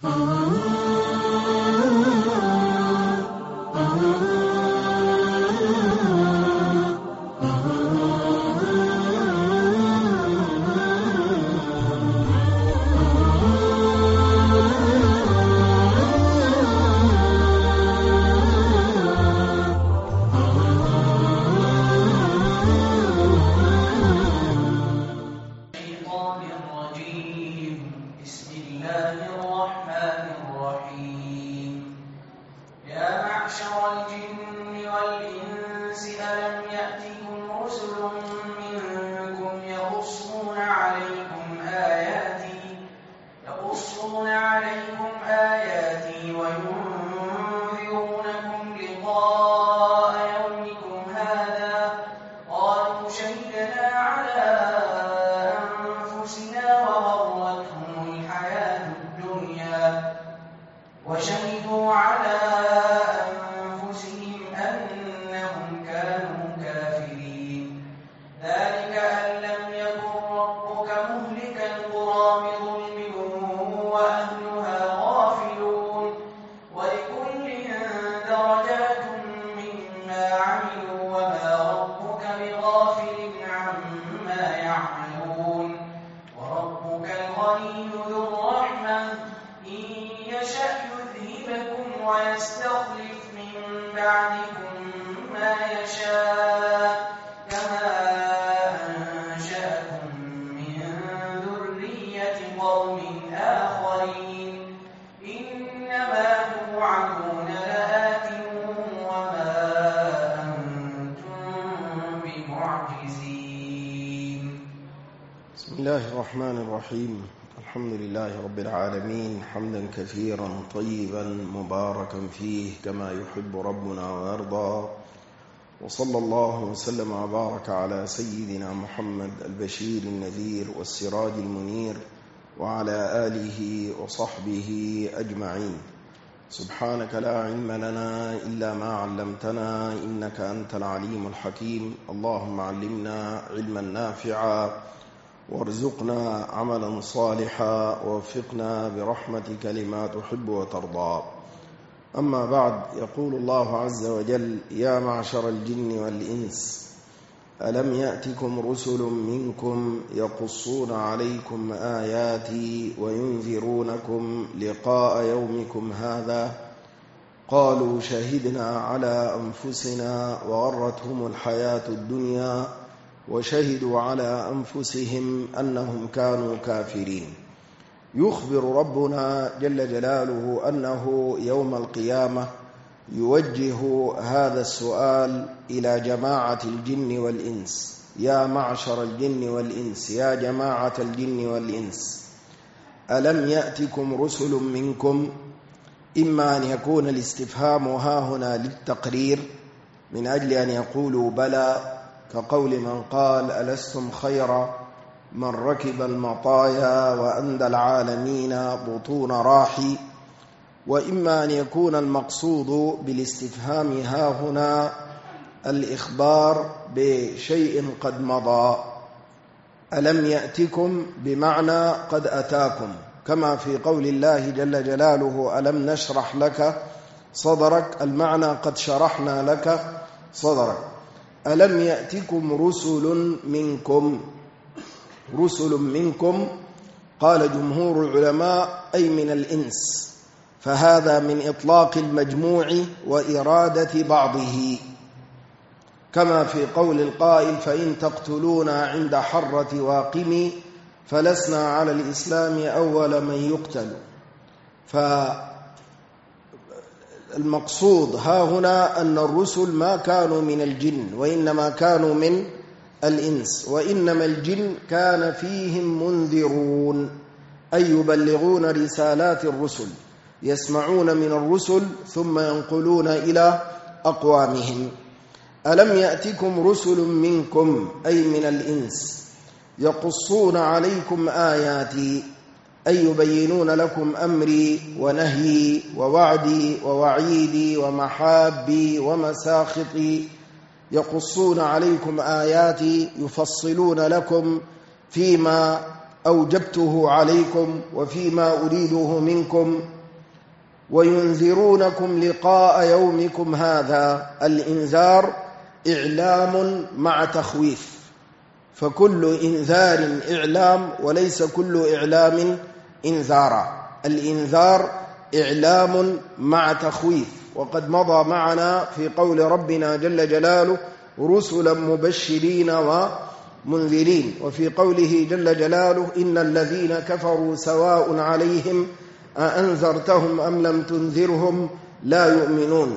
بسم الله الرحمن الرحيم. الحمد لله رب العالمين، حمدا كثيرا طيبا مباركا فيه كما يحب ربنا ويرضى، وصلى الله وسلم وبارك على سيدنا محمد البشير النذير والسراج المنير وعلى آله وصحبه أجمعين. سبحانك لا علم لنا إلا ما علمتنا إنك أنت العليم الحكيم. اللهم علمنا علما نافعا وارزقنا عملا صالحا ووفقنا برحمتك لما تحب وترضى. أما بعد، يقول الله عز وجل: يا معشر الجن والإنس ألم يأتكم رسل منكم يقصون عليكم آياتي وينذرونكم لقاء يومكم هذا قالوا شهدنا على أنفسنا وغرتهم الحياة الدنيا وشهدوا على أنفسهم أنهم كانوا كافرين. يخبر ربنا جل جلاله أنه يوم القيامة يوجه هذا السؤال إلى جماعة الجن والإنس: يا معشر الجن والإنس، يا جماعة الجن والإنس، ألم يأتكم رسل منكم؟ إما أن يكون الاستفهام هاهنا للتقرير من أجل أن يقولوا بلى، كقول من قال: ألستم خير من ركب المطايا وأندى العالمين بطون راحي. وإما أن يكون المقصود بالاستفهام هاهنا الإخبار بشيء قد مضى. ألم يأتكم بمعنى قد أتاكم، كما في قول الله جل جلاله: ألم نشرح لك صدرك، المعنى قد شرحنا لك صدرك. ألم يأتكم رسل منكم؟ رسل منكم قال جمهور العلماء أي من الإنس، فهذا من إطلاق المجموع وإرادة بعضه، كما في قول القائل: فإن تقتلونا عند حرة واقم فلسنا على الإسلام أول من يقتل. فالمقصود ها هنا أن الرسل ما كانوا من الجن وإنما كانوا من الإنس، وإنما الجن كان فيهم منذرون، أي يبلغون رسالات الرسل، يسمعون من الرسل ثم ينقلون إلى أقوامهم. ألم يأتكم رسل منكم أي من الإنس يقصون عليكم آياتي، أي يبينون لكم أمري ونهيي ووعدي ووعيدي ومحابي ومساخطي، يقصون عليكم آياتي، يفصلون لكم فيما أوجبته عليكم وفيما أريده منكم وينذرونكم لقاء يومكم هذا. الإنذار إعلام مع تخويف، فكل إنذار إعلام وليس كل إعلام إنذارا. الإنذار إعلام مع تخويف، وقد مضى معنا في قول ربنا جل جلاله رسلا مبشرين ومنذرين، وفي قوله جل جلاله إن الذين كفروا سواء عليهم أأنذرتهم أم لم تنذرهم لا يؤمنون.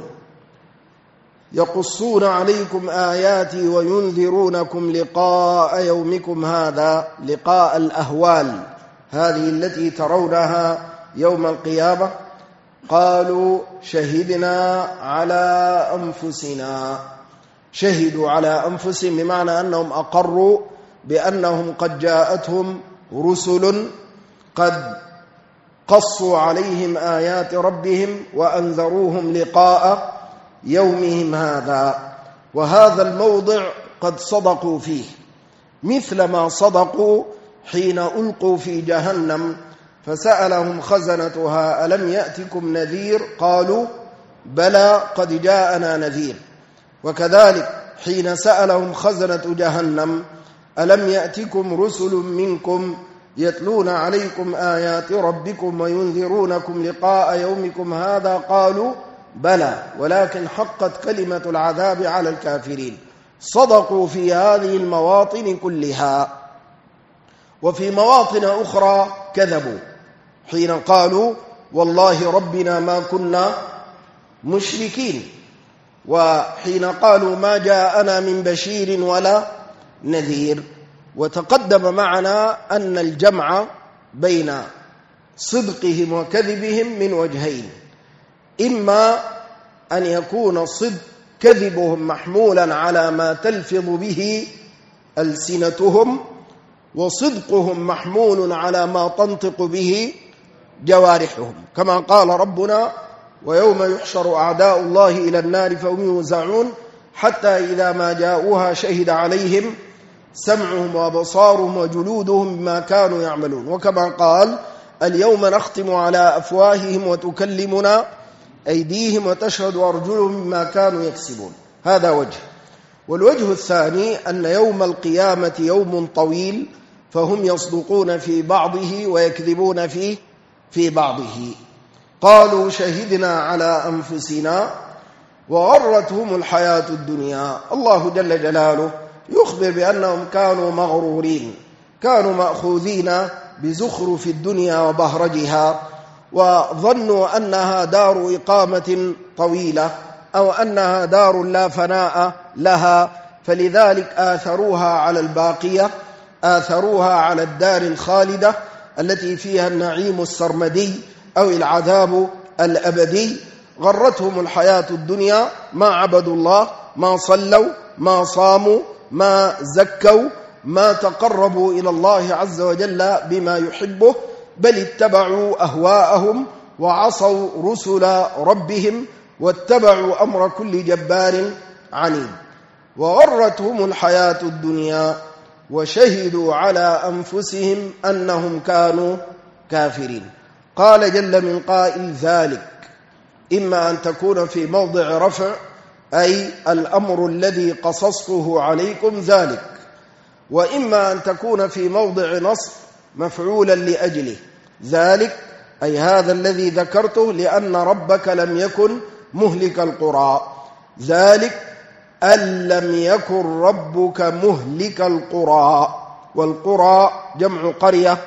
يقصون عليكم آياتي وينذرونكم لقاء يومكم هذا، لقاء الأهوال هذه التي ترونها يوم القيامة. قالوا شهدنا على أنفسنا، شهدوا على أنفسهم بمعنى أنهم أقروا بأنهم قد جاءتهم رسل قد قصوا عليهم آيات ربهم وأنذروهم لقاء يومهم هذا. وهذا الموضع قد صدقوا فيه، مثل ما صدقوا حين ألقوا في جهنم فسألهم خزنتها ألم يأتكم نذير قالوا بلى قد جاءنا نذير. وكذلك حين سألهم خزنة جهنم ألم يأتكم رسل منكم يتلون عليكم آيات ربكم وينذرونكم لقاء يومكم هذا قالوا بلى ولكن حقت كلمة العذاب على الكافرين. صدقوا في هذه المواطن كلها. وفي مواطن أخرى كذبوا حين قالوا والله ربنا ما كنا مشركين، وحين قالوا ما جاءنا من بشير ولا نذير. وتقدم معنا أن الجمع بين صدقهم وكذبهم من وجهين، إما أن يكون كذبهم محمولا على ما تلفظ به ألسنتهم، وصدقهم محمول على ما تنطق به جوارحهم، كما قال ربنا ويوم يحشر أعداء الله إلى النار فهم يوزعون حتى إذا ما جاءوها شهد عليهم سمعهم وأبصارهم وجلودهم بما كانوا يعملون. وكما قال اليوم نختم على أفواههم وتكلمنا أيديهم وتشهد أرجلهم بما كانوا يكسبون. هذا وجه. والوجه الثاني أن يوم القيامة يوم طويل، فهم يصدقون في بعضه ويكذبون في بعضه. قالوا شهدنا على أنفسنا وغرتهم الحياة الدنيا. الله جل جلاله يخبر بأنهم كانوا مغرورين، كانوا مأخوذين بزخرف الدنيا وبهرجها، وظنوا أنها دار إقامة طويلة أو أنها دار لا فناء لها، فلذلك آثروها على الباقية، آثروها على الدار الخالدة التي فيها النعيم السرمدي أو العذاب الأبدي. غرتهم الحياة الدنيا، ما عبدوا الله، ما صلوا، ما صاموا، ما زكوا، ما تقربوا إلى الله عز وجل بما يحبه، بل اتبعوا أهواءهم وعصوا رسل ربهم واتبعوا أمر كل جبار عنيد. وغرتهم الحياة الدنيا وشهدوا على أنفسهم أنهم كانوا كافرين. قال جل من قائل ذلك إما أن تكون في موضع رفع أي الأمر الذي قصصته عليكم ذلك، وإما أن تكون في موضع نصب مفعولا لأجله ذلك أي هذا الذي ذكرته، لأن ربك لم يكن مهلك القرى. ذلك أن لم يكن ربك مهلك القرى، والقرى جمع قرية.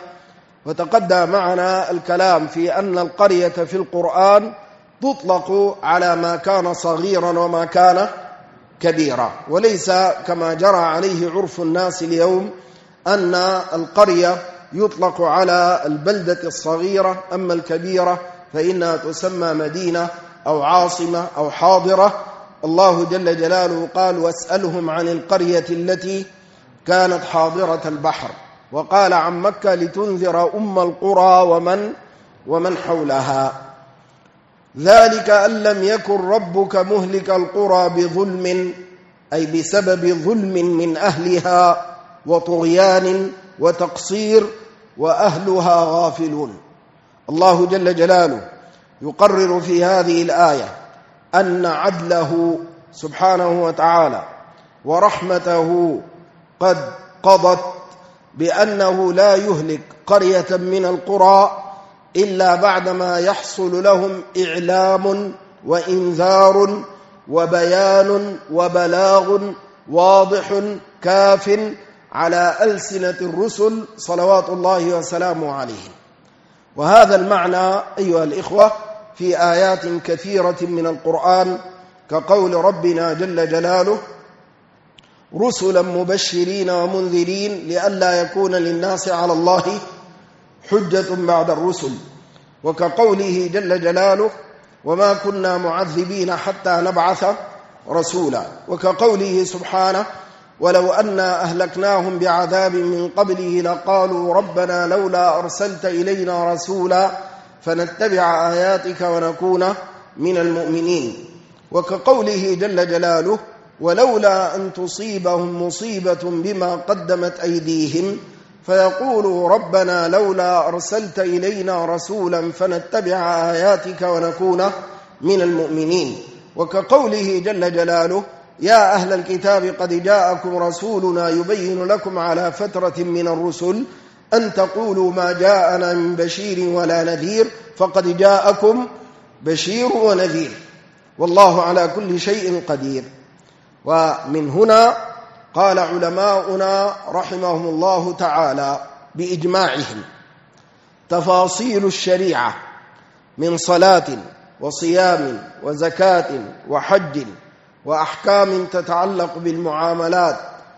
وتقدم معنا الكلام في أن القرية في القرآن تطلق على ما كان صغيرا وما كان كبيرا، وليس كما جرى عليه عرف الناس اليوم أن القرية يطلق على البلدة الصغيرة، أما الكبيرة فإنها تسمى مدينة أو عاصمة أو حاضرة. الله جل جلاله قال واسألهم عن القرية التي كانت حاضرة البحر، وقال عن مكة لتنذر أم القرى ومن حولها. ذلك أن لم يكن ربك مهلك القرى بظلم أي بسبب ظلم من أهلها وطغيان وتقصير وأهلها غافلون. الله جل جلاله يقرر في هذه الآية أن عدله سبحانه وتعالى ورحمته قد قضت بأنه لا يهلك قرية من القرى إلا بعدما يحصل لهم إعلام وإنذار وبيان وبلاغ واضح كاف على ألسنة الرسل صلوات الله وسلامه عليهم. وهذا المعنى أيها الإخوة في آيات كثيرة من القرآن، كقول ربنا جل جلاله: رسلا مبشرين ومنذرين لئلا يكون للناس على الله حجة بعد الرسل، وكقوله جل جلاله: وما كنا معذبين حتى نبعث رسولا، وكقوله سبحانه: ولو أنا أهلكناهم بعذاب من قبله لقالوا ربنا لولا أرسلت إلينا رسولا فنتبع آياتك ونكون من المؤمنين، وكقوله جل جلاله: ولولا أن تصيبهم مصيبة بما قدمت أيديهم فيقولوا ربنا لولا أرسلت إلينا رسولا فنتبع آياتك ونكون من المؤمنين، وكقوله جل جلاله: يا أهل الكتاب قد جاءكم رسولنا يبين لكم على فترة من الرسل أن تقولوا ما جاءنا من بشير ولا نذير فقد جاءكم بشير ونذير والله على كل شيء قدير. ومن هنا قال علماؤنا رحمهم الله تعالى بإجماعهم: تفاصيل الشريعة من صلاة وصيام وزكاة وحج وأحكام تتعلق بالمعاملات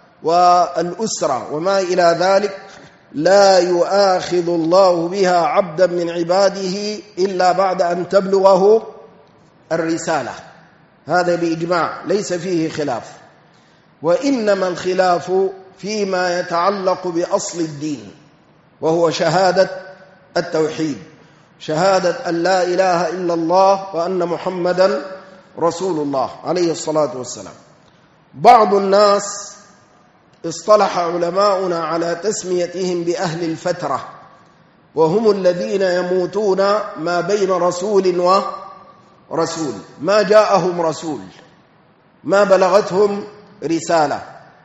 والأسرة وما إلى ذلك لا يؤاخذ الله بها عبدا من عباده إلا بعد أن تبلغه الرسالة. هذا بإجماع ليس فيه خلاف، وإنما الخلاف فيما يتعلق بأصل الدين، وهو شهادة التوحيد، شهادة أن لا إله إلا الله وأن محمدا رسول الله عليه الصلاة والسلام. بعض الناس اصطلح علماؤنا على تسميتهم بأهل الفترة، وهم الذين يموتون ما بين رسول ورسول، ما جاءهم رسول، ما بلغتهم رسالة،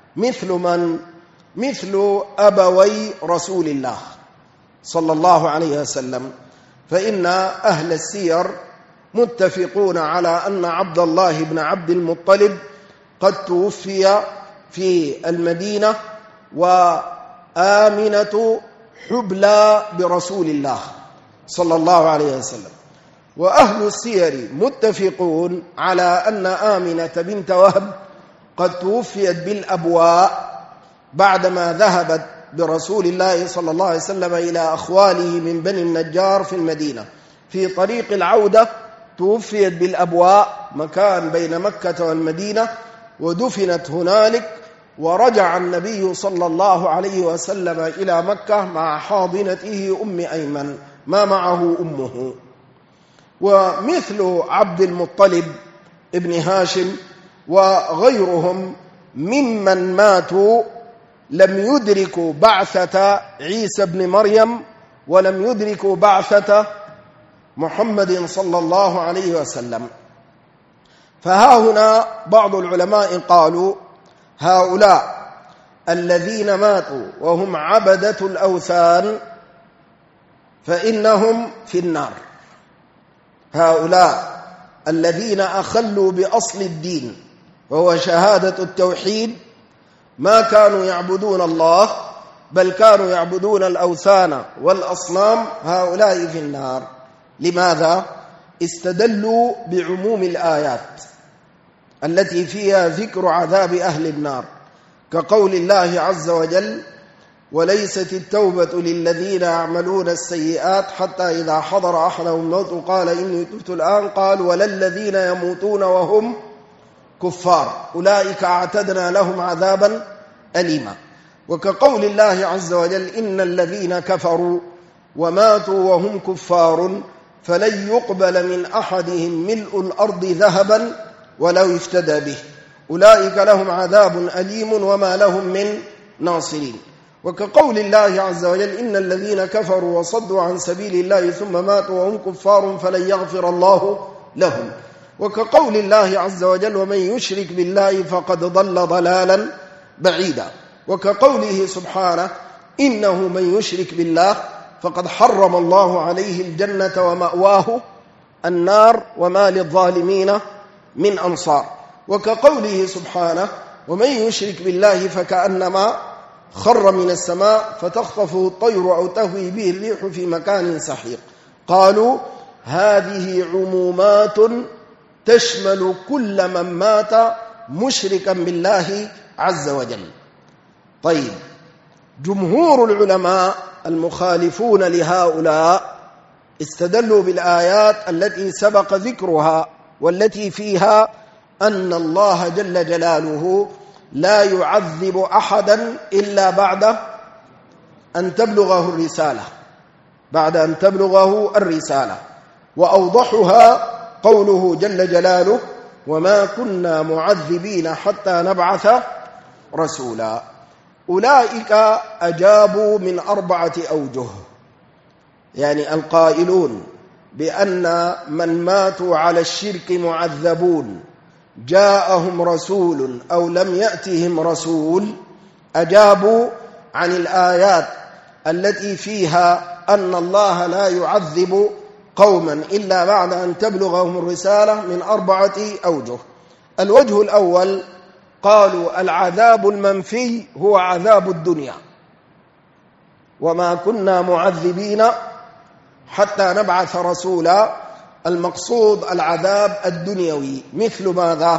مثل أبوي رسول الله صلى الله عليه وسلم. فإن أهل السير متفقون على أن عبد الله بن عبد المطلب قد توفي في المدينة، وآمنة حبلى برسول الله صلى الله عليه وسلم. وأهل السير متفقون على أن آمنة بنت وهب قد توفيت بالأبواء بعدما ذهبت برسول الله صلى الله عليه وسلم إلى أخواله من بني النجار في المدينة. في طريق العودة توفيت بالأبواء، مكان بين مكة والمدينة، ودفنت هنالك، ورجع النبي صلى الله عليه وسلم إلى مكة مع حاضنته أم أيمن، ما معه أمه. ومثل عبد المطلب ابن هاشم وغيرهم ممن ماتوا لم يدركوا بعثة عيسى بن مريم ولم يدركوا بعثة محمد صلى الله عليه وسلم. فها هنا بعض العلماء قالوا: هؤلاء الذين ماتوا وهم عبدة الأوثان فإنهم في النار. هؤلاء الذين أخلوا بأصل الدين وهو شهادة التوحيد ما كانوا يعبدون الله بل كانوا يعبدون الأوثان والأصنام، هؤلاء في النار. لماذا؟ استدلوا بعموم الآيات التي فيها ذكر عذاب أهل النار، كقول الله عز وجل: وليست التوبة للذين يعملون السيئات حتى إذا حضر أحدهم الموت قال إني تبت الآن قال ولا الذين يموتون وهم كفار أولئك أعتدنا لهم عذابا أليما. وكقول الله عز وجل: إن الذين كفروا وماتوا وهم كفار فلن يقبل من أحدهم ملء الأرض ذهبا ولو افتدى به أولئك لهم عذاب أليم وما لهم من ناصرين. وكقول الله عز وجل إن الذين كفروا وصدوا عن سبيل الله ثم ماتوا وهم كفار فلن يغفر الله لهم. وكقول الله عز وجل ومن يشرك بالله فقد ضل ضلالا بعيدا. وكقوله سبحانه إنه من يشرك بالله فقد حرم الله عليه الجنة ومأواه النار وما للظالمين من أنصار. وكقوله سبحانه ومن يشرك بالله فكأنما خر من السماء فتخطفه الطير أو تهوي به الريح في مكان سحيق. قالوا هذه عمومات تشمل كل من مات مشركا بالله عز وجل. طيب، جمهور العلماء المخالفون لهؤلاء استدلوا بالآيات التي سبق ذكرها والتي فيها أن الله جل جلاله لا يعذب أحدا إلا بعد أن تبلغه الرسالة، وأوضحها قوله جل جلاله وما كنا معذبين حتى نبعث رسولا. أولئك أجابوا من 4 أوجه، يعني القائلون بأن من ماتوا على الشرك معذبون جاءهم رسول أو لم يأتهم رسول، أجابوا عن الآيات التي فيها أن الله لا يعذب قوما إلا بعد أن تبلغهم الرسالة من 4 أوجه. الوجه الأول قالوا العذاب المنفي هو عذاب الدنيا، وما كنا معذبين حتى نبعث رسولا، المقصود العذاب الدنيوي، مثل ماذا؟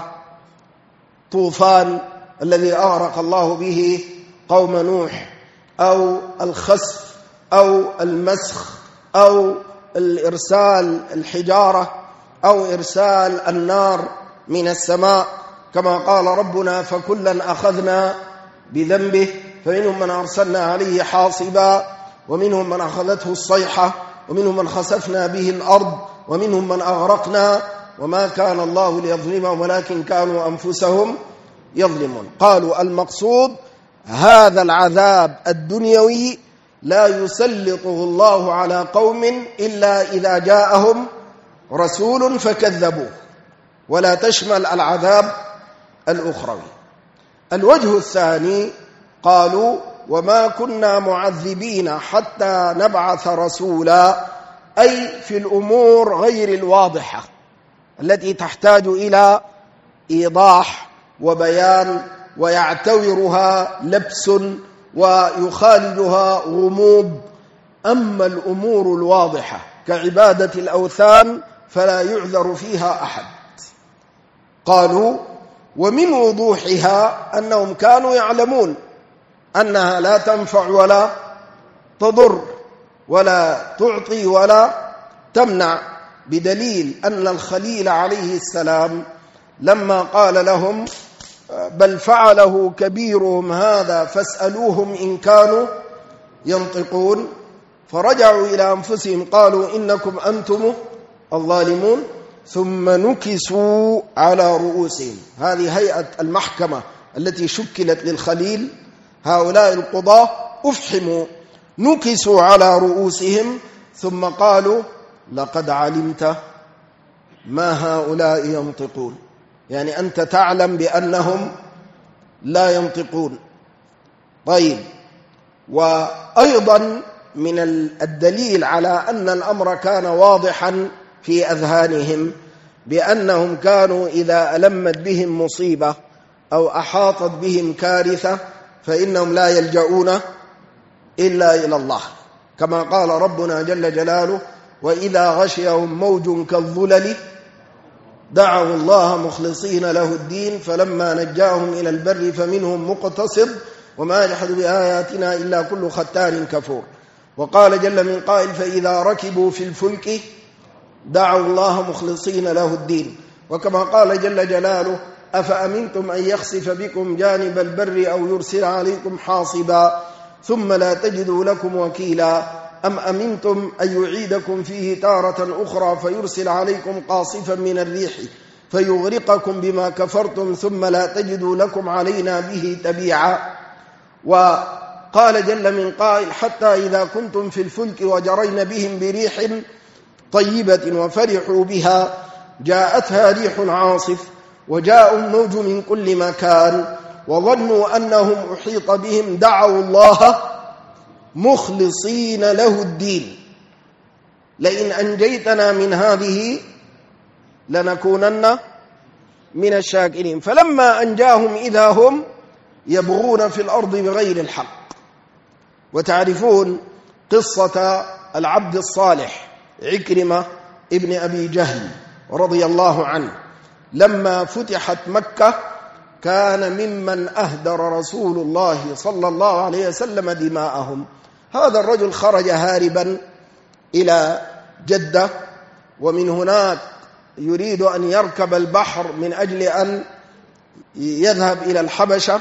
طوفان الذي أغرق الله به قوم نوح، أو الخسف، أو المسخ، أو الإرسال الحجارة، أو إرسال النار من السماء، كما قال ربنا فكلا أخذنا بذنبه فمنهم من أرسلنا عليه حاصبا ومنهم من أخذته الصيحة ومنهم من خسفنا به الأرض ومنهم من أغرقنا وما كان الله ليظلمهم ولكن كانوا أنفسهم يظلمون. قالوا المقصود هذا العذاب الدنيوي لا يسلطه الله على قوم إلا إذا جاءهم رسول فكذبوه، ولا تشمل العذاب الأخروي. الوجه الثاني قالوا وما كنا معذبين حتى نبعث رسولا، أي في الأمور غير الواضحة التي تحتاج إلى إيضاح وبيان ويعتورها لبس ويخالجها غموض. أما الأمور الواضحة كعبادة الأوثان فلا يعذر فيها أحد. قالوا ومن وضوحها أنهم كانوا يعلمون أنها لا تنفع ولا تضر ولا تعطي ولا تمنع، بدليل أن الخليل عليه السلام لما قال لهم بل فعله كبيرهم هذا فاسألوهم إن كانوا ينطقون، فرجعوا إلى أنفسهم قالوا إنكم أنتم الظالمون، ثم نكسوا على رؤوسهم. هذه هيئة المحكمة التي شكلت للخليل، هؤلاء القضاة أفحموا، نكسوا على رؤوسهم ثم قالوا لقد علمت ما هؤلاء ينطقون، يعني أنت تعلم بأنهم لا ينطقون. طيب، وأيضا من الدليل على أن الأمر كان واضحا في أذهانهم بأنهم كانوا إذا ألمت بهم مصيبة أو أحاطت بهم كارثة فإنهم لا يلجؤون إلا إلى الله، كما قال ربنا جل جلاله وإذا غشيهم موج كالظلل دعوا الله مخلصين له الدين فلما نجاهم إلى البر فمنهم مقتصد وما يجحد بآياتنا إلا كل ختار كفور. وقال جل من قائل فإذا ركبوا في الفلك دعوا الله مخلصين له الدين. وكما قال جل جلاله أفأمنتم أن يخسف بكم جانب البر أو يرسل عليكم حاصبا ثم لا تجدوا لكم وكيلا أم أمنتم أن يعيدكم فيه تارة أخرى فيرسل عليكم قاصفا من الريح فيغرقكم بما كفرتم ثم لا تجدوا لكم علينا به تبيعا. قال جل من قائل حتى إذا كنتم في الفلك وجرين بهم بريح طيبة وفرحوا بها جاءتها ريح عاصف وجاء الموج من كل مكان وظنوا أنهم أحيط بهم دعوا الله مخلصين له الدين لئن أنجيتنا من هذه لنكونن من الشاكرين فلما أنجاهم إذا هم يبغون في الأرض بغير الحق. وتعرفون قصة العبد الصالح عكرمة ابن أبي جهل رضي الله عنه لما فتحت مكة كان ممن أهدر رسول الله صلى الله عليه وسلم دماءهم. هذا الرجل خرج هاربا إلى جدة ومن هناك يريد أن يركب البحر من أجل أن يذهب إلى الحبشة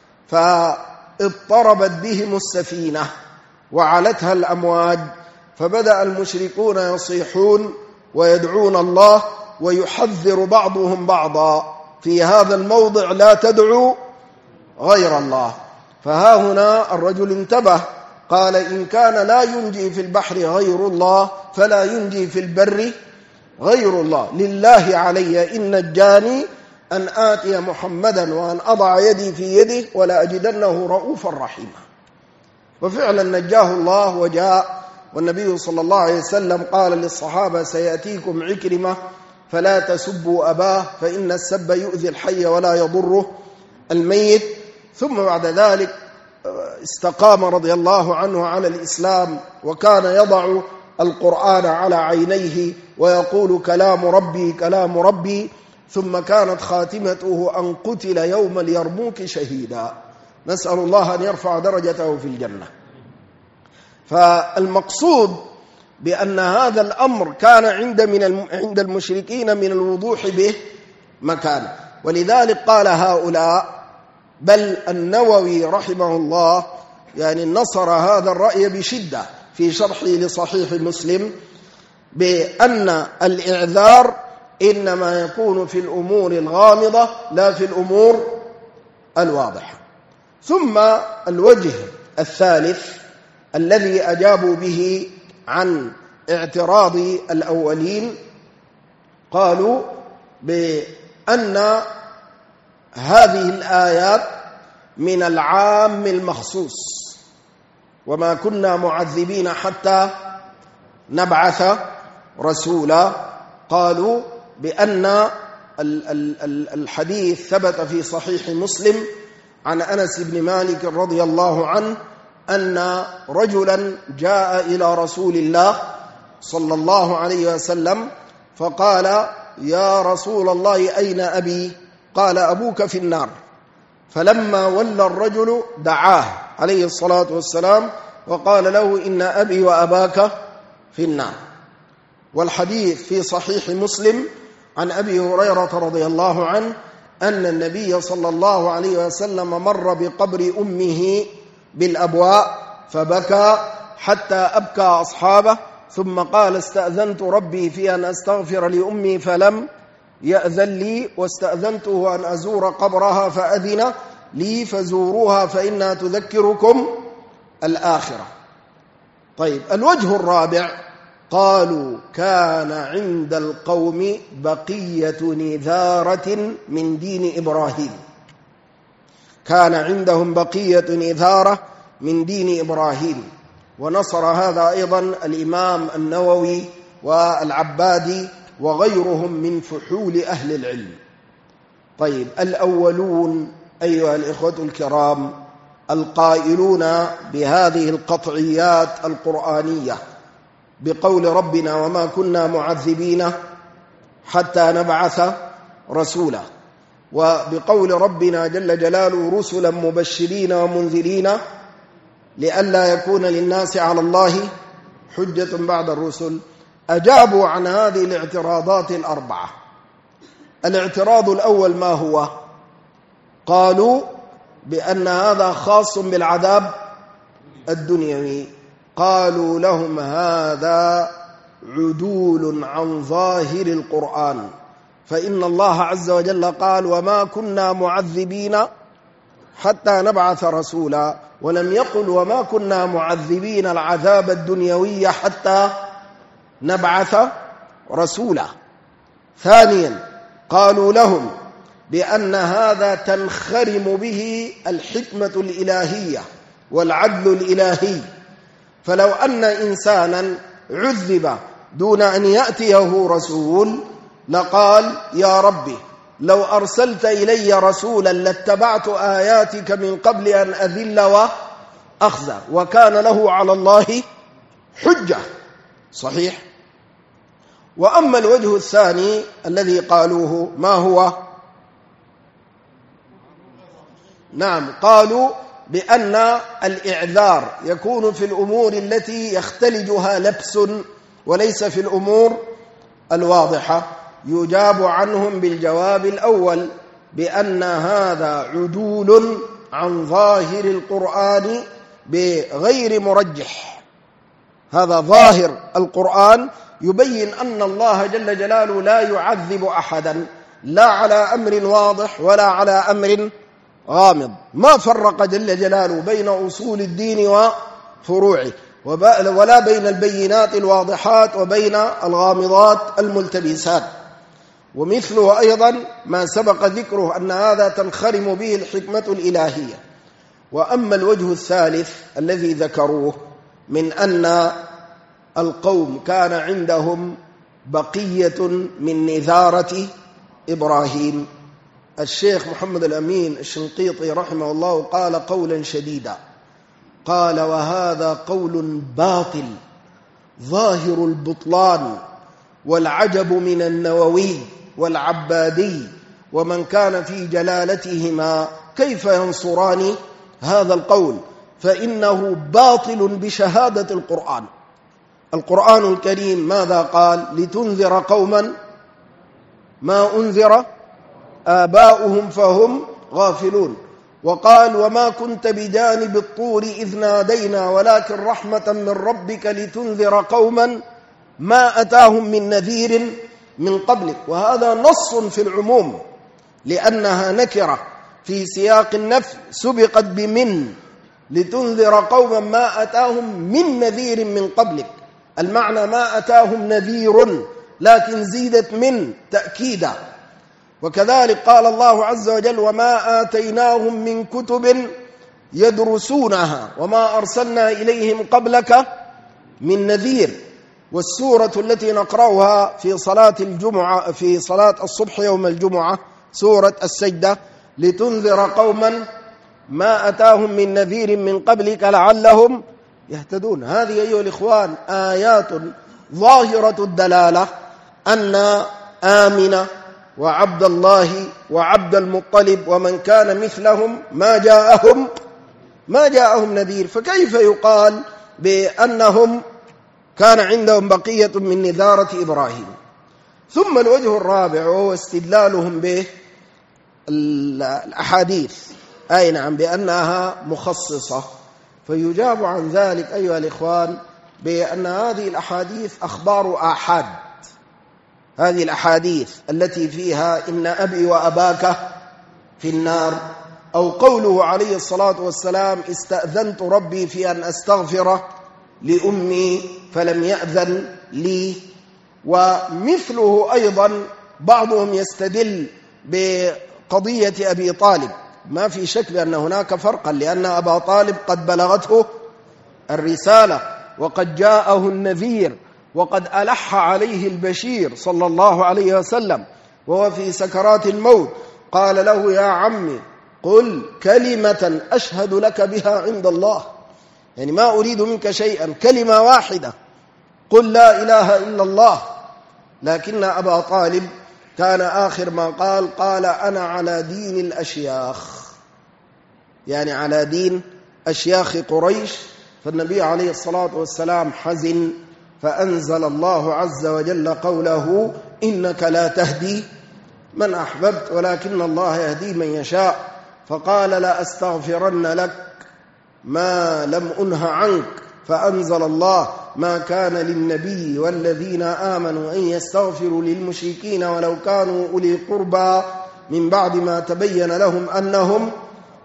فاضطربت بهم السفينة وعلتها الأمواج فبدأ المشركون يصيحون ويدعون الله ويحذر بعضهم بعضا في هذا الموضع لا تدعوا غير الله. فها هنا الرجل انتبه قال إن كان لا ينجي في البحر غير الله فلا ينجي في البر غير الله لله علي إن نجاني أن آتي محمدا وأن أضع يدي في يده ولا أجدنه رؤوفا رحيما. وفعلا نجاه الله وجاء والنبي صلى الله عليه وسلم قال للصحابة سيأتيكم عكرمة فلا تسبوا أباه فإن السب يؤذي الحي ولا يضره الميت. ثم بعد ذلك استقام رضي الله عنه على الإسلام وكان يضع القرآن على عينيه ويقول كلام ربي كلام ربي ثم كانت خاتمته أن قتل يوم اليرموك شهيدا. نسأل الله أن يرفع درجته في الجنة. فالمقصود بأن هذا الأمر كان عند المشركين من الوضوح به مكان ولذلك قال هؤلاء بل النووي رحمه الله يعني نصر هذا الرأي بشدة في شرحه لصحيح مسلم بأن الإعذار إنما يكون في الأمور الغامضة لا في الأمور الواضحة. ثم الوجه الثالث الذي أجابوا به عن اعتراض الأولين قالوا بأن هذه الآيات من العام المخصوص وما كنا معذبين حتى نبعث رسولا. قالوا بأن الحديث ثبت في صحيح مسلم عن أنس بن مالك رضي الله عنه أن رجلا جاء إلى رسول الله صلى الله عليه وسلم فقال يا رسول الله أين أبي؟ قال أبوك في النار. فلما ولى الرجل دعاه عليه الصلاة والسلام وقال له إن أبي وأباك في النار. والحديث في صحيح مسلم عن أبي هريرة رضي الله عنه أن النبي صلى الله عليه وسلم مر بقبر أمه بالأبواء فبكى حتى أبكى أصحابه ثم قال استأذنت ربي في أن أستغفر لأمي فلم يأذن لي واستأذنته أن أزور قبرها فأذن لي فزوروها فإنها تذكركم الآخرة. طيب الوجه الرابع قالوا كان عند القوم بقية نذارة من دين إبراهيم. كان عندهم بقية نذارة من دين إبراهيم. ونصر هذا أيضا الإمام النووي والعبادي وغيرهم من فحول أهل العلم. طيب الأولون أيها الإخوة الكرام القائلون بهذه القطعيات القرآنية بقول ربنا وما كنا معذبين حتى نبعث رسولا وبقول ربنا جل جلاله رسلا مبشرين ومنذرين لئلا يكون للناس على الله حجة بعد الرسل أجابوا عن هذه الاعتراضات الأربعة. الاعتراض الأول ما هو؟ قالوا بأن هذا خاص بالعذاب الدنيوي. قالوا لهم هذا عدول عن ظاهر القرآن فإن الله عز وجل قال وما كنا معذبين حتى نبعث رسولا، ولم يقل وما كنا معذبين العذاب الدنيوي حتى نبعث رسولا. ثانيا قالوا لهم بأن هذا تنخرم به الحكمة الإلهية والعدل الإلهي، فلو أن إنسانا عذب دون أن يأتيه رسول لقال يا ربي لو أرسلت إلي رسولا لاتبعت آياتك من قبل أن أذل وأخزى، وكان له على الله حجة. صحيح. وأما الوجه الثاني الذي قالوه ما هو؟ نعم، قالوا بأن الإعذار يكون في الأمور التي يختلجها لبس وليس في الأمور الواضحة. يجاب عنهم بالجواب الأول بأن هذا عدول عن ظاهر القرآن بغير مرجح. هذا ظاهر القرآن يبين أن الله جل جلاله لا يعذب أحدا، لا على أمر واضح ولا على أمر غامض. ما فرق جل جلاله بين أصول الدين وفروعه، ولا بين البينات الواضحات وبين الغامضات الملتبسات. ومثله أيضا ما سبق ذكره أن هذا تنخرم به الحكمة الإلهية. وأما الوجه الثالث الذي ذكروه من أن القوم كان عندهم بقية من نذارة إبراهيم، الشيخ محمد الأمين الشنقيطي رحمه الله قال قولا شديدا، قال وهذا قول باطل ظاهر البطلان، والعجب من النووي والعبادي ومن كان في جلالتهما كيف ينصران هذا القول، فإنه باطل بشهادة القرآن. القرآن الكريم ماذا قال؟ لتنذر قوما ما أنذر آباؤهم فهم غافلون. وقال وما كنت بجانب الطور إذ نادينا ولكن رحمة من ربك لتنذر قوما ما أتاهم من نذير من قبلك. وهذا نص في العموم لأنها نكرة في سياق النفي سبقت بمن، لتنذر قوما ما أتاهم من نذير من قبلك. المعنى ما أتاهم نذير لكن زيدت من تأكيدا. وكذلك قال الله عز وجل وما آتيناهم من كتب يدرسونها وما أرسلنا إليهم قبلك من نذير. والسورة التي نقرأها في صلاة الجمعة في صلاة الصبح يوم الجمعة سورة السجدة لتنذر قوما ما أتاهم من نذير من قبلك لعلهم يهتدون. هذه أيها الإخوان آيات ظاهرة الدلالة أن آمنة وعبد الله وعبد المطلب ومن كان مثلهم ما جاءهم نذير، فكيف يقال بأنهم كان عندهم بقية من نذارة إبراهيم؟ ثم الوجه الرابع وهو استدلالهم بالأحاديث، أي نعم بأنها مخصصة. فيجاب عن ذلك أيها الإخوان بأن هذه الأحاديث أخبار آحاد. هذه الأحاديث التي فيها إن أبي وأباك في النار، أو قوله عليه الصلاة والسلام استأذنت ربي في أن أستغفر لأمي فلم يأذن لي. ومثله أيضا بعضهم يستدل بقضية أبي طالب. ما في شك بأن هناك فرقا، لأن أبا طالب قد بلغته الرسالة وقد جاءه النذير وقد ألح عليه البشير صلى الله عليه وسلم وهو في سكرات الموت قال له يا عمي قل كلمة أشهد لك بها عند الله، يعني ما أريد منك شيئا، كلمة واحدة قل لا إله إلا الله. لكن أبا طالب كان آخر ما قال أنا على دين الأشياخ، يعني على دين أشياخ قريش. فالنبي عليه الصلاة والسلام حزن، فأنزل الله عز وجل قوله إنك لا تهدي من أحببت ولكن الله يهدي من يشاء. فقال لا أستغفرن لك ما لم أنه عنك، فأنزل الله ما كان للنبي والذين آمنوا أن يستغفروا للمشركين ولو كانوا أولي قربى من بعد ما تبين لهم أنهم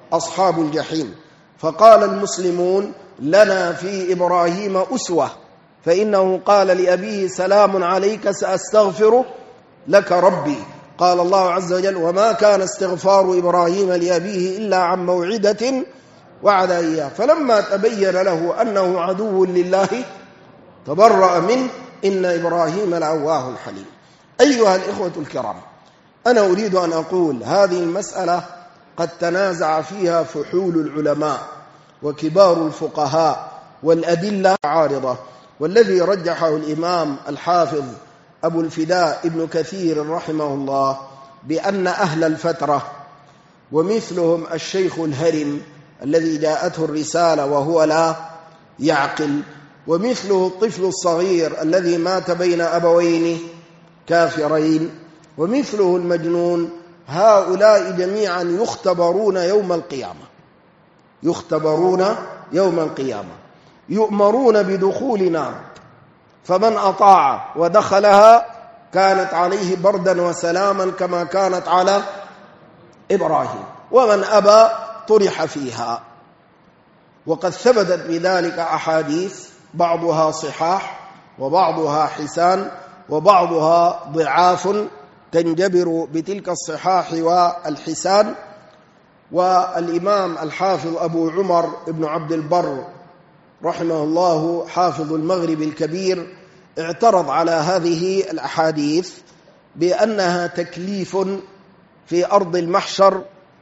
أصحاب الجحيم. فقال المسلمون لنا في إبراهيم أسوة، فإنه قال لأبيه سلام عليك سأستغفر لك ربي. قال الله عز وجل وما كان استغفار إبراهيم لأبيه إلا عن موعدة وعد إياه، فلما تبين له أنه عدو لله تبرأ منه إن إبراهيم لأواه حليم. أيها الإخوة الكرام، أنا أريد أن أقول هذه المسألة قد تنازع فيها فحول العلماء وكبار الفقهاء والأدلة عارضة، والذي رجحه الإمام الحافظ أبو الفداء ابن كثير رحمه الله بأن أهل الفترة ومثلهم الشيخ الهرم الذي جاءته الرسالة وهو لا يعقل، ومثله الطفل الصغير الذي مات بين أبوين كافرين، ومثله المجنون، هؤلاء جميعا يختبرون يوم القيامة، يختبرون يوم القيامة، يؤمرون بدخول نار، فمن أطاع ودخلها كانت عليه بردا وسلاما كما كانت على إبراهيم، ومن أبى طرح فيها. وقد ثبتت بذلك أحاديث بعضها صحاح وبعضها حسان وبعضها ضعاف تنجبر بتلك الصحاح والحسان. والإمام الحافظ أبو عمر بن عبد البر رحمه الله حافظ المغرب الكبير اعترض على هذه الأحاديث بأنها تكليف في أرض المحشر،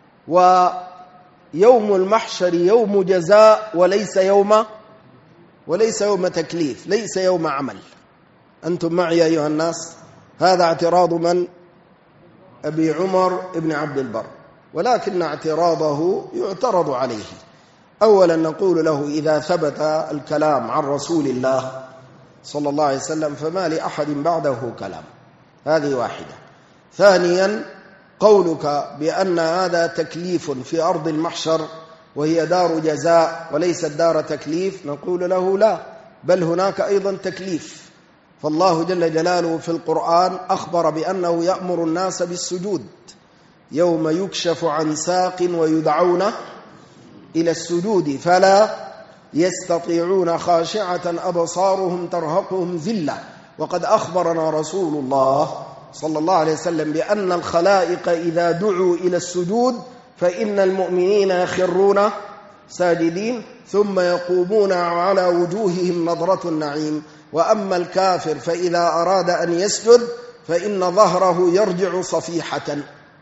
ويوم المحشر يوم جزاء وليس يوم تكليف، ليس يوم عمل. أنتم معي أيها الناس؟ هذا اعتراض من؟ أبي عمر بن عبد البر، ولكن اعتراضه يعترض عليه. أولا نقول له إذا ثبت الكلام عن رسول الله صلى الله عليه وسلم فما لأحد بعده كلام، هذه واحدة. ثانيا قولك بأن هذا تكليف في أرض المحشر وهي دار جزاء وليست دار تكليف، نقول له لا، بل هناك أيضا تكليف. فالله جل جلاله في القرآن أخبر بأنه يأمر الناس بالسجود يوم يكشف عن ساق ويدعون إلى السجود فلا يستطيعون خاشعة أبصارهم ترهقهم ذلة. وقد أخبرنا رسول الله صلى الله عليه وسلم بأن الخلائق إذا دعوا إلى السجود فإن المؤمنين يخرون ساجدين ثم يقومون على وجوههم نضرة النعيم، وأما الكافر فإذا أراد أن يسجد فإن ظهره يرجع صفيحة،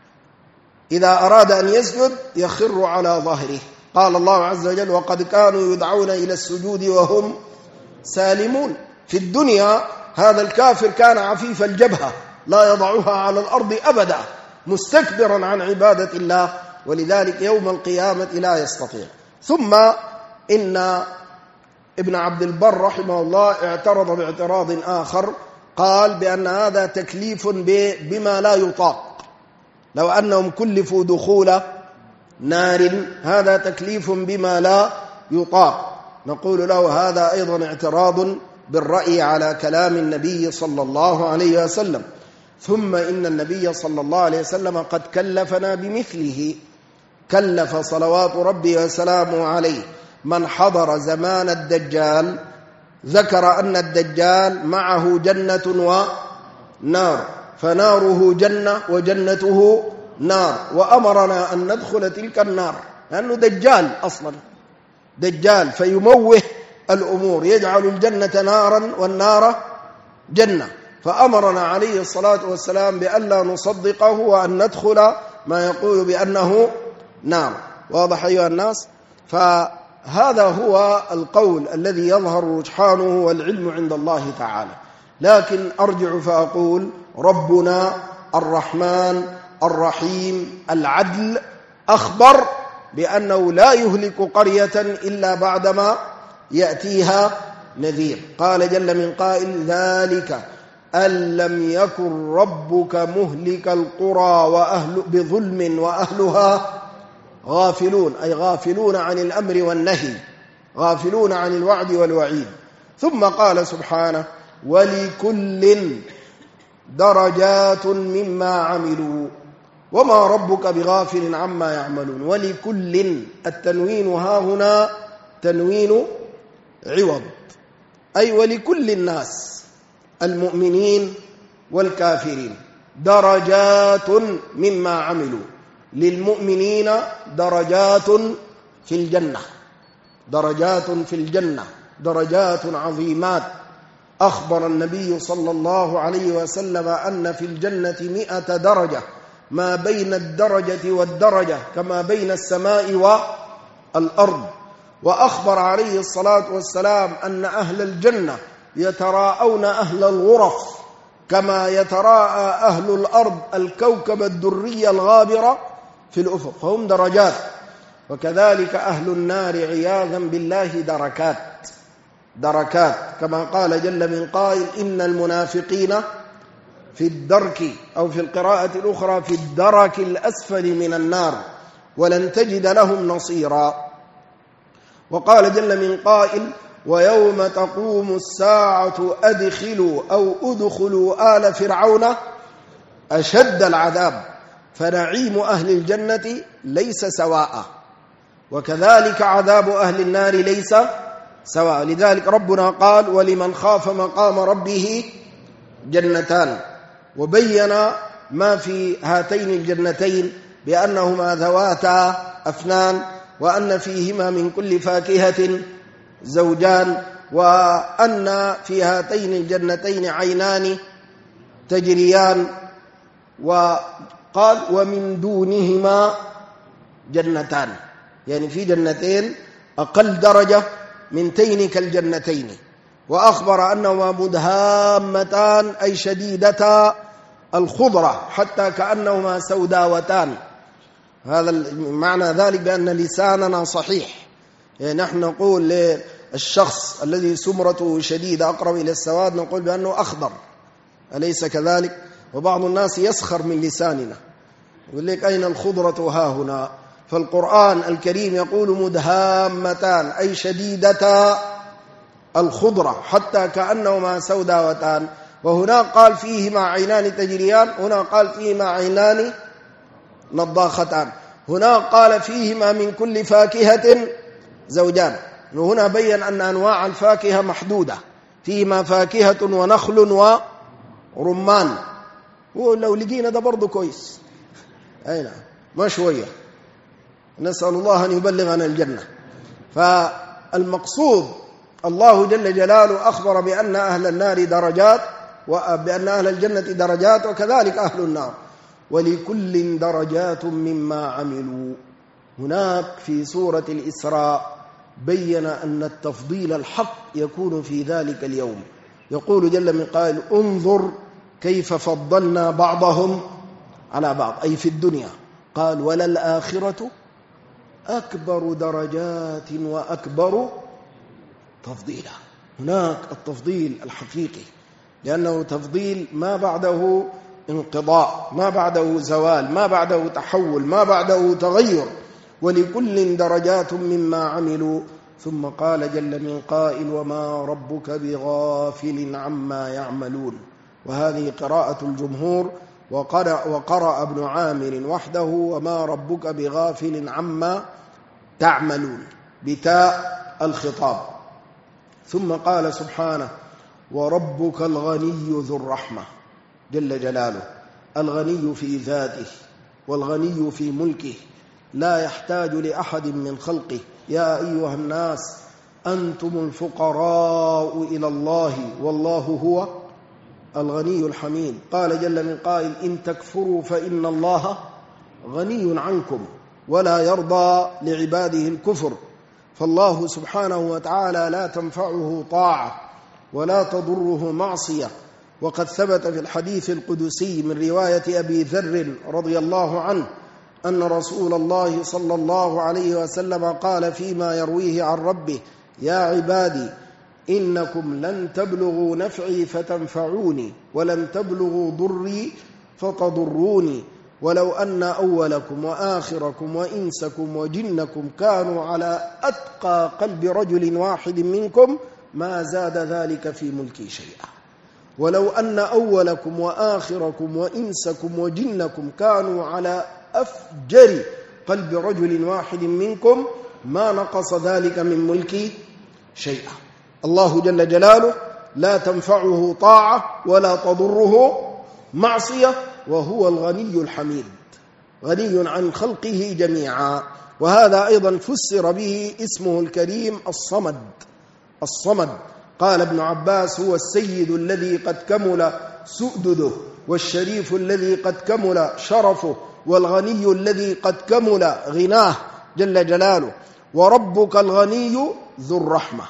إذا أراد أن يسجد يخر على ظهره. قال الله عز وجل وقد كانوا يدعون إلى السجود وهم سالمون. في الدنيا هذا الكافر كان عفيف الجبهة لا يضعها على الأرض أبدا، مستكبرا عن عبادة الله، ولذلك يوم القيامة لا يستطيع. ثم إن ابن عبد البر رحمه الله اعترض باعتراض آخر، قال بأن هذا تكليف بما لا يطاق، لو أنهم كلفوا دخول نار هذا تكليف بما لا يطاق. نقول له هذا أيضا اعتراض بالرأي على كلام النبي صلى الله عليه وسلم. ثم إن النبي صلى الله عليه وسلم قد كلفنا بمثله، كلف صلوات ربي وسلامه عليه من حضر زمان الدجال، ذكر أن الدجال معه جنة ونار، فناره جنة وجنته نار، وأمرنا أن ندخل تلك النار، لأنه دجال أصلا، دجال فيموه الأمور، يجعل الجنة نارا والنار جنة، فأمرنا عليه الصلاة والسلام بألا نصدقه وأن ندخل ما يقول بأنه نار. واضح أيها الناس؟ فهذا هو القول الذي يظهر رجحانه والعلم عند الله تعالى. لكن أرجع فأقول ربنا الرحمن الرحيم العدل أخبر بأنه لا يهلك قرية إلا بعدما يأتيها نذير. قال جل من قائل ذلك أن لم يكن ربك مهلك القرى بظلم وأهلها غافلون، أي غافلون عن الأمر والنهي، غافلون عن الوعد والوعيد. ثم قال سبحانه ولكل درجات مما عملوا، وما ربك بغافل عما يعملون. ولكل، التنوين ها هنا تنوين عوض، أي ولكل الناس المؤمنين والكافرين درجات مما عملوا. للمؤمنين درجات في الجنة، درجات في الجنة، درجات عظيمات. أخبر النبي صلى الله عليه وسلم أن في الجنة 100 درجة، ما بين الدرجة والدرجة كما بين السماء والأرض. وأخبر عليه الصلاة والسلام أن أهل الجنة يتراءون أهل الغرف كما يتراءى أهل الأرض الكوكب الدري الغابرة في الأفق، فهم درجات. وكذلك أهل النار عياذا بالله دركات، دركات، كما قال جل من قائل: إن المنافقين في الدرك، أو في القراءة الأخرى في الدرك الأسفل من النار، ولن تجد لهم نصيرا. وقال جل من قائل: ويوم تقوم الساعة أدخلوا أو أدخلوا آل فرعون أشد العذاب، فنعيم أهل الجنة ليس سواء، وكذلك عذاب أهل النار ليس سواء. لذلك ربنا قال: ولمن خاف مقام ربه جنتان، وبين ما في هاتين الجنتين بأنهما ذواتا أفنان، وأن فيهما من كل فاكهة زوجان، وأن في هاتين الجنتين عينان تجريان، وقال: ومن دونهما جنتان، يعني في جنتين أقل درجة من تينك الجنتين. وأخبر أنهما مدهامتان، أي شديدتا الخضرة حتى كأنهما سوداوتان. هذا معنى ذلك بأن لساننا صحيح، يعني نحن نقول للشخص الذي سمرته شديدة أقرب إلى السواد نقول بأنه أخضر، أليس كذلك؟ وبعض الناس يسخر من لساننا، يقول لك: أين الخضرة ها هنا؟ فالقرآن الكريم يقول مدهامتان، أي شديدتا الخضرة حتى كأنهما سوداوتان. وهنا قال: فيهما عينان تجريان، هنا قال: فيهما عينان نضاختان، هنا قال: فيهما من كل فاكهة زوجان. وهنا بين أن أنواع الفاكهة محدودة، فيهما فاكهة ونخل ورمان. ولو لقينا ده برضو كويس، أي نعم، ما شوية، نسأل الله أن يبلغنا الجنة. فالمقصود الله جل جلاله أخبر بأن أهل النار درجات، وبأن أهل الجنة درجات، وكذلك أهل النار. ولكل درجات مما عملوا. هناك في سورة الإسراء بين أن التفضيل الحق يكون في ذلك اليوم. يقول جل من قائل: انظر كيف فضلنا بعضهم على بعض، أي في الدنيا. قال: وللآخرة أكبر درجات وأكبر تفضيلا. هناك التفضيل الحقيقي، لأنه تفضيل ما بعده انقضاء، ما بعده زوال، ما بعده تحول، ما بعده تغير. ولكل درجات مما عملوا. ثم قال جل من قائل: وما ربك بغافل عما يعملون. وهذه قراءة الجمهور، وقرأ ابن عامر وحده: وما ربك بغافل عما تعملون، بتاء الخطاب. ثم قال سبحانه: وربك الغني ذو الرحمة، جل جلاله، الغني في ذاته والغني في ملكه، لا يحتاج لأحد من خلقه. يا أيها الناس أنتم الفقراء إلى الله والله هو الغني الحميد. قال جل من قائل: إن تكفروا فإن الله غني عنكم ولا يرضى لعباده الكفر. فالله سبحانه وتعالى لا تنفعه طاعة ولا تضره معصية. وقد ثبت في الحديث القدسي من رواية أبي ذر رضي الله عنه أن رسول الله صلى الله عليه وسلم قال فيما يرويه عن ربه: يا عبادي إنكم لن تبلغوا نفعي فتنفعوني، ولن تبلغوا ضري فتضروني، ولو أن أولكم وآخركم وإنسكم وجنكم كانوا على أتقى قلب رجل واحد منكم ما زاد ذلك في ملكي شيئا. ولو أن أولكم وآخركم وإنسكم وجنكم كانوا على أفجر قلب رجل واحد منكم ما نقص ذلك من ملكي شيئا. الله جل جلاله لا تنفعه طاعة ولا تضره معصية، وهو الغني الحميد، غني عن خلقه جميعا. وهذا أيضا فسر به اسمه الكريم الصمد. الصمد قال ابن عباس هو السيد الذي قد كمل سؤدده، والشريف الذي قد كمل شرفه، والغني الذي قد كمل غناه جل جلاله. وربك الغني ذو الرحمة،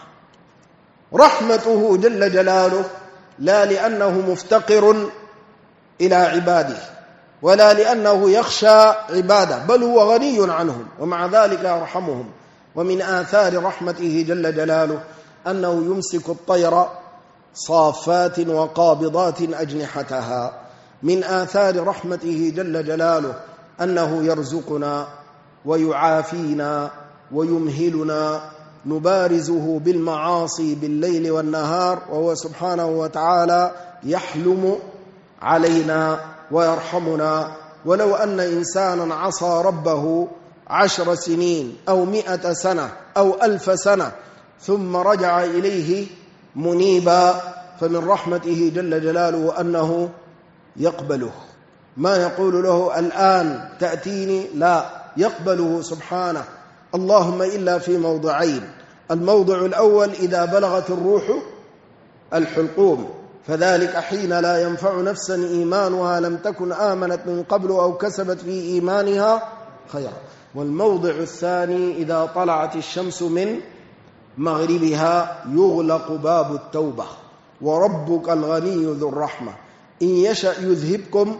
رحمته جل جلاله لا لأنه مفتقر إلى عباده ولا لأنه يخشى عباده، بل هو غني عنهم ومع ذلك يرحمهم. ومن آثار رحمته جل جلاله أنه يمسك الطير صافات وقابضات أجنحتها. من آثار رحمته جل جلاله أنه يرزقنا ويعافينا ويمهلنا، نبارزه بالمعاصي بالليل والنهار، وهو سبحانه وتعالى يحلم علينا ويرحمنا. ولو أن إنسانا عصى ربه 10 سنين أو 100 سنة أو 1000 سنة ثم رجع إليه منيبا، فمن رحمته جل جلاله أنه يقبله، ما يقول له الآن تأتيني، لا، يقبله سبحانه. اللهم إلا في موضعين: الموضع الأول إذا بلغت الروح الحلقوم، فذلك حين لا ينفع نفسا إيمانها لم تكن آمنت من قبل أو كسبت في إيمانها خيرا. والموضع الثاني إذا طلعت الشمس من مغربها يغلق باب التوبة. وربك الغني ذو الرحمة إن يشأ يذهبكم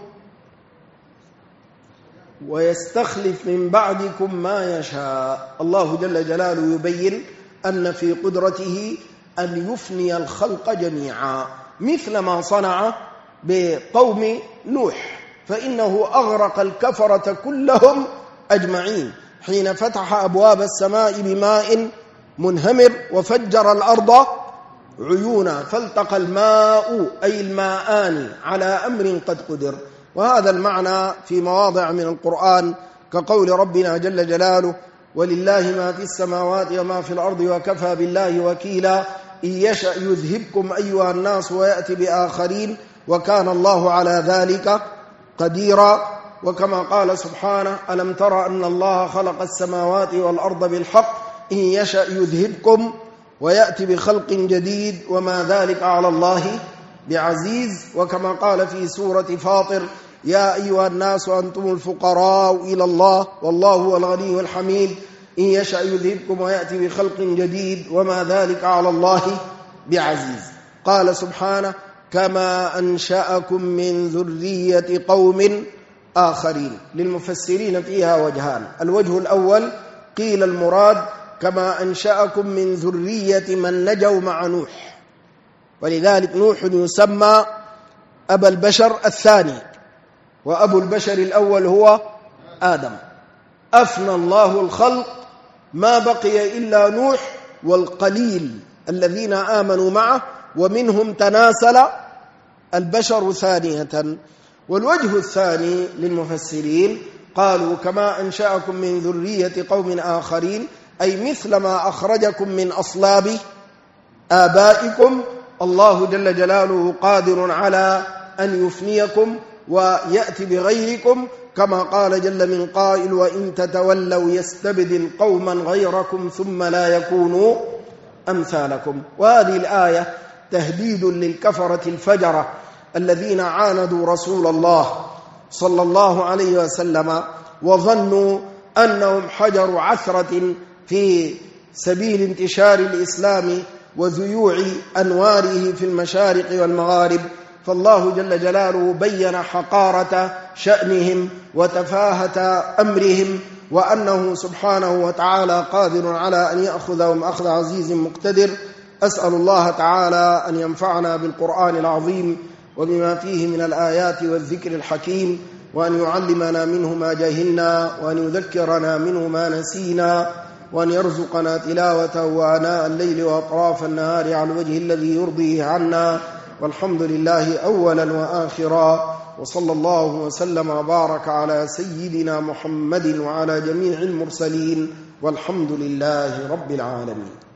ويستخلف من بعدكم ما يشاء. الله جل جلاله يبين أن في قدرته أن يفني الخلق جميعا، مثل ما صنع بقوم نوح، فإنه أغرق الكفرة كلهم أجمعين حين فتح أبواب السماء بماء منهمر وفجر الأرض عيونا فالتقى الماء أي الماءان على أمر قد قدر. وهذا المعنى في مواضع من القرآن كقول ربنا جل جلاله: ولله ما في السماوات وما في الأرض وكفى بالله وكيلا إن يشأ يذهبكم أيها الناس ويأتي بآخرين وكان الله على ذلك قديرا. وكما قال سبحانه: ألم تر أن الله خلق السماوات والأرض بالحق إن يشأ يذهبكم ويأتي بخلق جديد وما ذلك على الله بعزيز. وكما قال في سورة فاطر: يا أيها الناس أنتم الفقراء إلى الله والله هو الغني الحميد إن يشأ يذهبكم ويأتي بخلق جديد وما ذلك على الله بعزيز. قال سبحانه: كما أنشأكم من ذرية قوم آخرين. للمفسرين فيها وجهان: الوجه الأول قيل المراد كما أنشأكم من ذرية من نجوا مع نوح، ولذلك نوح يسمى أبا البشر الثاني، وأبو البشر الأول هو آدم. أفنى الله الخلق ما بقي إلا نوح والقليل الذين آمنوا معه، ومنهم تناسل البشر ثانية. والوجه الثاني للمفسرين قالوا كما أنشأكم من ذرية قوم آخرين، أي مثل ما أخرجكم من أصلاب آبائكم، الله جل جلاله قادر على أن يفنيكم ويأتي بغيركم، كما قال جل من قائل: وإن تتولوا يستبدل قوما غيركم ثم لا يكونوا أمثالكم. وهذه الآية تهديد للكفرة الفجرة الذين عاندوا رسول الله صلى الله عليه وسلم وظنوا أنهم حجر عثرة في سبيل انتشار الإسلام وذيوع أنواره في المشارق والمغارب. فالله جل جلاله بين حقارة شأنهم وتفاهة أمرهم، وأنه سبحانه وتعالى قادر على أن يأخذهم أخذ عزيز مقتدر. أسأل الله تعالى أن ينفعنا بالقرآن العظيم وبما فيه من الآيات والذكر الحكيم، وأن يعلمنا منه ما جهلنا، وأن يذكرنا منه ما نسينا، وأن يرزقنا تلاوته وآناء الليل وأطراف النهار على الوجه الذي يرضيه عنا، والحمد لله أولا وآخرا، وصلى الله وسلم وبارك على سيدنا محمد وعلى جميع المرسلين، والحمد لله رب العالمين.